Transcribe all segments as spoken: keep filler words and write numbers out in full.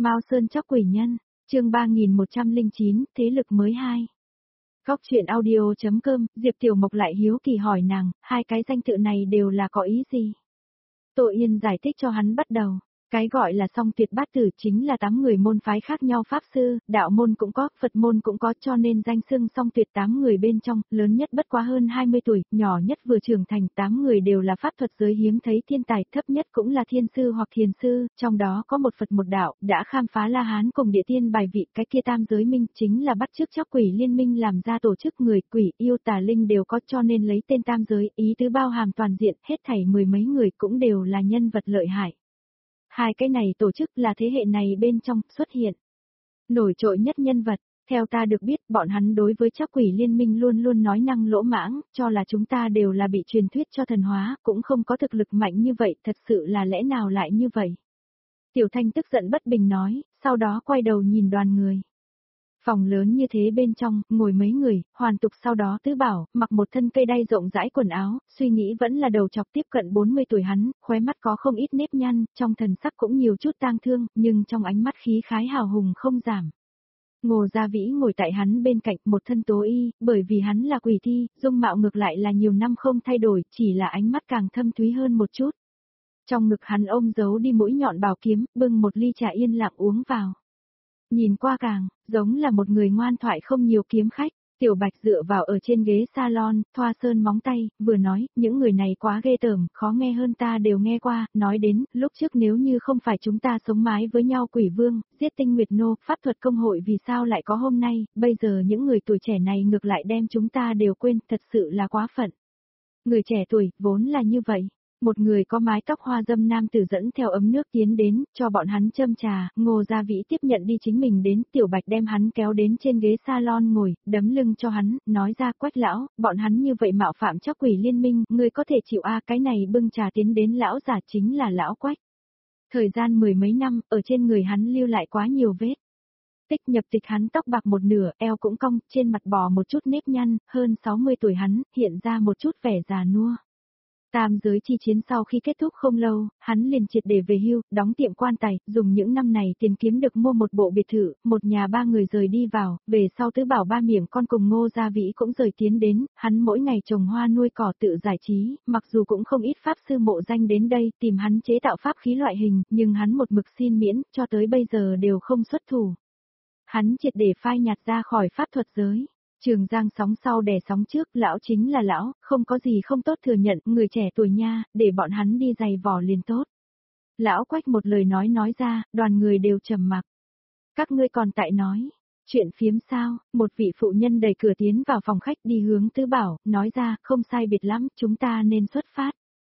Mao Sơn Chóc Quỷ Nhân, chương ba nghìn một trăm lẻ chín, thế lực mới hai. Góc truyện audio.com, Diệp Tiểu Mộc lại hiếu kỳ hỏi nàng, hai cái danh tự này đều là có ý gì? Tô Yên giải thích cho hắn bắt đầu. Cái gọi là song tuyệt bát tử chính là tám người môn phái khác nhau pháp sư, đạo môn cũng có, Phật môn cũng có, cho nên danh xưng song tuyệt tám người bên trong, lớn nhất bất quá hơn hai mươi tuổi, nhỏ nhất vừa trưởng thành, tám người đều là pháp thuật giới hiếm thấy thiên tài, thấp nhất cũng là thiên sư hoặc thiền sư, trong đó có một Phật một đạo, đã khám phá La Hán cùng địa tiên bài vị, cái kia tam giới minh chính là bắt chước Chóc Quỷ Liên Minh làm ra tổ chức người, quỷ, yêu, tà linh đều có, cho nên lấy tên tam giới, ý tứ bao hàm toàn diện, hết thảy mười mấy người cũng đều là nhân vật lợi hại. Hai cái này tổ chức là thế hệ này bên trong xuất hiện nổi trội nhất nhân vật, theo ta được biết bọn hắn đối với Chóc Quỷ Liên Minh luôn luôn nói năng lỗ mãng, cho là chúng ta đều là bị truyền thuyết cho thần hóa, cũng không có thực lực mạnh như vậy, thật sự là lẽ nào lại như vậy? Tiểu Thanh tức giận bất bình nói, sau đó quay đầu nhìn đoàn người. Phòng lớn như thế bên trong, ngồi mấy người, hoàn tục sau đó Tứ Bảo, mặc một thân cây đay rộng rãi quần áo, suy nghĩ vẫn là đầu chọc tiếp cận bốn mươi tuổi hắn, khóe mắt có không ít nếp nhăn, trong thần sắc cũng nhiều chút tang thương, nhưng trong ánh mắt khí khái hào hùng không giảm. Ngô Gia Vĩ ngồi tại hắn bên cạnh một thân tố y, bởi vì hắn là quỷ thi, dung mạo ngược lại là nhiều năm không thay đổi, chỉ là ánh mắt càng thâm thúy hơn một chút. Trong ngực hắn ôm giấu đi mũi nhọn bảo kiếm, bưng một ly trà yên lặng uống vào. Nhìn qua càng, giống là một người ngoan thoại không nhiều kiếm khách, Tiểu Bạch dựa vào ở trên ghế salon, thoa sơn móng tay, vừa nói, những người này quá ghê tởm, khó nghe hơn ta đều nghe qua, nói đến, lúc trước nếu như không phải chúng ta sống mái với nhau quỷ vương, giết tinh nguyệt nô, pháp thuật công hội vì sao lại có hôm nay, bây giờ những người tuổi trẻ này ngược lại đem chúng ta đều quên, thật sự là quá phận. Người trẻ tuổi, vốn là như vậy. Một người có mái tóc hoa dâm nam tử dẫn theo ấm nước tiến đến, cho bọn hắn châm trà, Ngô Gia Vĩ tiếp nhận đi chính mình đến, Tiểu Bạch đem hắn kéo đến trên ghế salon ngồi, đấm lưng cho hắn, nói ra Quách lão, bọn hắn như vậy mạo phạm Chóc Quỷ Liên Minh, người có thể chịu a cái này bưng trà tiến đến lão giả chính là lão Quách. Thời gian mười mấy năm, ở trên người hắn lưu lại quá nhiều vết. Tích nhập tịch hắn tóc bạc một nửa, eo cũng cong, trên mặt bò một chút nếp nhăn, hơn sáu mươi tuổi hắn, hiện ra một chút vẻ già nua. Tam giới chi chiến sau khi kết thúc không lâu, hắn liền triệt để về hưu, đóng tiệm quan tài, dùng những năm này tiền kiếm được mua một bộ biệt thự, một nhà ba người rời đi vào, về sau Tứ Bảo ba miệng con cùng Ngô Gia Vĩ cũng rời tiến đến, hắn mỗi ngày trồng hoa nuôi cỏ tự giải trí, mặc dù cũng không ít pháp sư mộ danh đến đây tìm hắn chế tạo pháp khí loại hình, nhưng hắn một mực xin miễn, cho tới bây giờ đều không xuất thủ. Hắn triệt để phai nhạt ra khỏi pháp thuật giới. Trường Giang sóng sau đè sóng trước, lão chính là lão, không có gì không tốt thừa nhận, người trẻ tuổi nha, để bọn hắn đi giày vò liền tốt. Lão Quách một lời nói nói ra, đoàn người đều trầm mặc. Các ngươi còn tại nói, chuyện phiếm sao, một vị phụ nhân đẩy cửa tiến vào phòng khách đi hướng Tứ Bảo, nói ra, không sai biệt lắm, chúng ta nên xuất phát.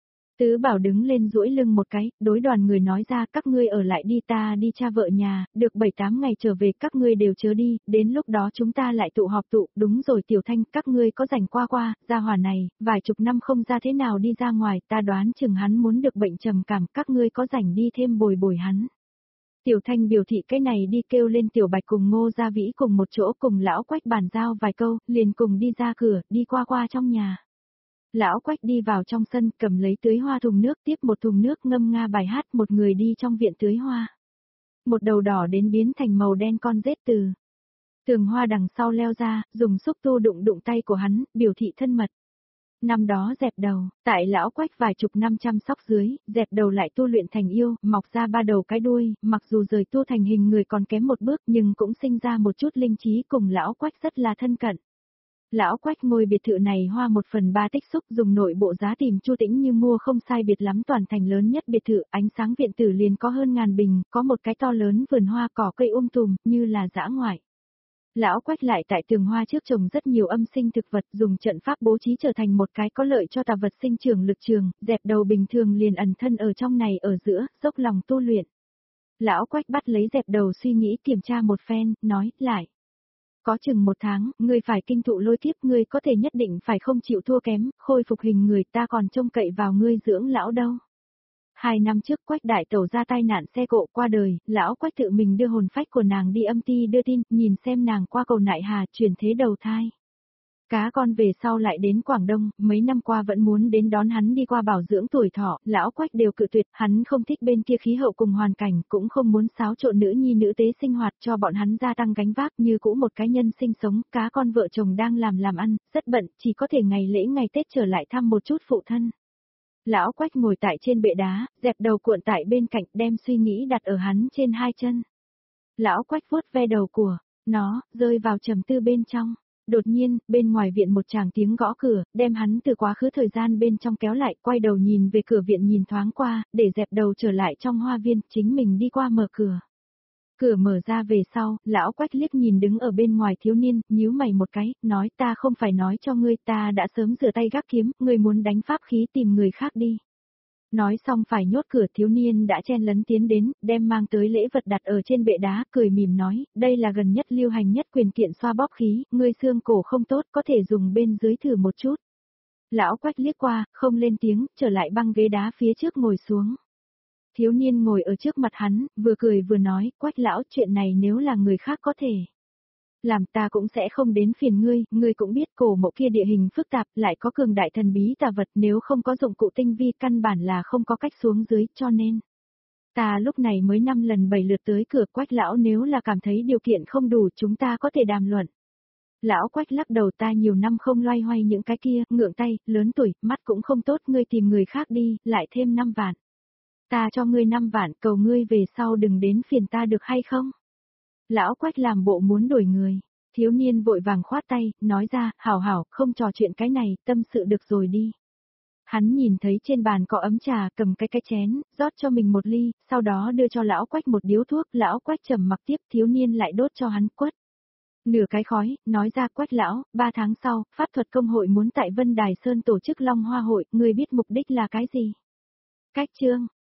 Tứ Bảo đứng lên duỗi lưng một cái, đối đoàn người nói ra các ngươi ở lại đi ta đi cha vợ nhà, được bảy tám ngày trở về các ngươi đều chớ đi, đến lúc đó chúng ta lại tụ họp tụ, đúng rồi Tiểu Thanh, các ngươi có rảnh qua qua, gia hỏa này, vài chục năm không ra thế nào đi ra ngoài, ta đoán chừng hắn muốn được bệnh trầm cảm, các ngươi có rảnh đi thêm bồi bồi hắn. Tiểu Thanh biểu thị cái này đi kêu lên Tiểu Bạch cùng Ngô Gia Vĩ cùng một chỗ cùng lão Quách bàn giao vài câu, liền cùng đi ra cửa, đi qua qua trong nhà. Lão Quách đi vào trong sân cầm lấy tưới hoa thùng nước tiếp một thùng nước ngâm nga bài hát một người đi trong viện tưới hoa. Một đầu đỏ đến biến thành màu đen con rết từ tường hoa đằng sau leo ra, dùng xúc tu đụng đụng tay của hắn, biểu thị thân mật. Năm đó dẹp đầu, tại lão Quách vài chục năm chăm sóc dưới, dẹp đầu lại tu luyện thành yêu, mọc ra ba đầu cái đuôi, mặc dù rời tu thành hình người còn kém một bước nhưng cũng sinh ra một chút linh trí cùng lão Quách rất là thân cận. Lão Quách ngôi biệt thự này hoa một phần ba tích xúc dùng nội bộ giá tìm Chu Tĩnh Như mua không sai biệt lắm toàn thành lớn nhất biệt thự, ánh sáng viện tử liền có hơn ngàn bình, có một cái to lớn vườn hoa cỏ cây um tùm, như là dã ngoại. Lão Quách lại tại tường hoa trước trồng rất nhiều âm sinh thực vật dùng trận pháp bố trí trở thành một cái có lợi cho tà vật sinh trưởng lực trường, dẹp đầu bình thường liền ẩn thân ở trong này ở giữa, dốc lòng tu luyện. Lão Quách bắt lấy dẹp đầu suy nghĩ kiểm tra một phen, nói, lại. Có chừng một tháng, ngươi phải kinh thụ lôi kiếp, ngươi có thể nhất định phải không chịu thua kém, khôi phục hình người, ta còn trông cậy vào ngươi dưỡng lão đâu. Hai năm trước Quách đại tẩu ra tai nạn xe cộ qua đời, lão Quách tự mình đưa hồn phách của nàng đi âm ti đưa tin, nhìn xem nàng qua cầu nại hà, chuyển thế đầu thai. Cá con về sau lại đến Quảng Đông, mấy năm qua vẫn muốn đến đón hắn đi qua bảo dưỡng tuổi thọ, lão Quách đều cự tuyệt, hắn không thích bên kia khí hậu cùng hoàn cảnh, cũng không muốn xáo trộn nữ nhi nữ tế sinh hoạt cho bọn hắn gia tăng gánh vác như cũ một cái nhân sinh sống, cá con vợ chồng đang làm làm ăn, rất bận, chỉ có thể ngày lễ ngày Tết trở lại thăm một chút phụ thân. Lão Quách ngồi tại trên bệ đá, dẹp đầu cuộn tại bên cạnh, đem suy nghĩ đặt ở hắn trên hai chân. Lão Quách vuốt ve đầu của nó, rơi vào trầm tư bên trong. Đột nhiên, bên ngoài viện một tràng tiếng gõ cửa, đem hắn từ quá khứ thời gian bên trong kéo lại, quay đầu nhìn về cửa viện nhìn thoáng qua, để dẹp đầu trở lại trong hoa viên, chính mình đi qua mở cửa. Cửa mở ra về sau, lão Quách liếc nhìn đứng ở bên ngoài thiếu niên, nhíu mày một cái, nói ta không phải nói cho ngươi, ta đã sớm rửa tay gác kiếm, ngươi muốn đánh pháp khí tìm người khác đi. Nói xong phải nhốt cửa, thiếu niên đã chen lấn tiến đến, đem mang tới lễ vật đặt ở trên bệ đá, cười mỉm nói, đây là gần nhất lưu hành nhất quyền kiện xoa bóp khí, ngươi xương cổ không tốt, có thể dùng bên dưới thử một chút. Lão Quách liếc qua, không lên tiếng, trở lại băng ghế đá phía trước ngồi xuống. Thiếu niên ngồi ở trước mặt hắn, vừa cười vừa nói, Quách lão, chuyện này nếu là người khác có thể làm, ta cũng sẽ không đến phiền ngươi, ngươi cũng biết cổ mộ kia địa hình phức tạp, lại có cường đại thần bí tà vật, nếu không có dụng cụ tinh vi căn bản là không có cách xuống dưới, cho nên ta lúc này mới năm lần bảy lượt tới cửa. Quách lão, nếu là cảm thấy điều kiện không đủ, chúng ta có thể đàm luận. Lão Quách lắc đầu, ta nhiều năm không loay hoay những cái kia, ngượng tay, lớn tuổi, mắt cũng không tốt, ngươi tìm người khác đi, lại thêm năm vạn. Ta cho ngươi năm vạn, cầu ngươi về sau đừng đến phiền ta được hay không? Lão Quách làm bộ muốn đổi người, thiếu niên vội vàng khoát tay, nói ra, hảo hảo, không trò chuyện cái này, tâm sự được rồi đi. Hắn nhìn thấy trên bàn có ấm trà, cầm cái cái chén, rót cho mình một ly, sau đó đưa cho lão Quách một điếu thuốc, lão Quách trầm mặc tiếp, thiếu niên lại đốt cho hắn quất nửa cái khói, nói ra, Quách lão, ba tháng sau, pháp thuật công hội muốn tại Vân Đài Sơn tổ chức Long Hoa hội, ngươi biết mục đích là cái gì? Cách chương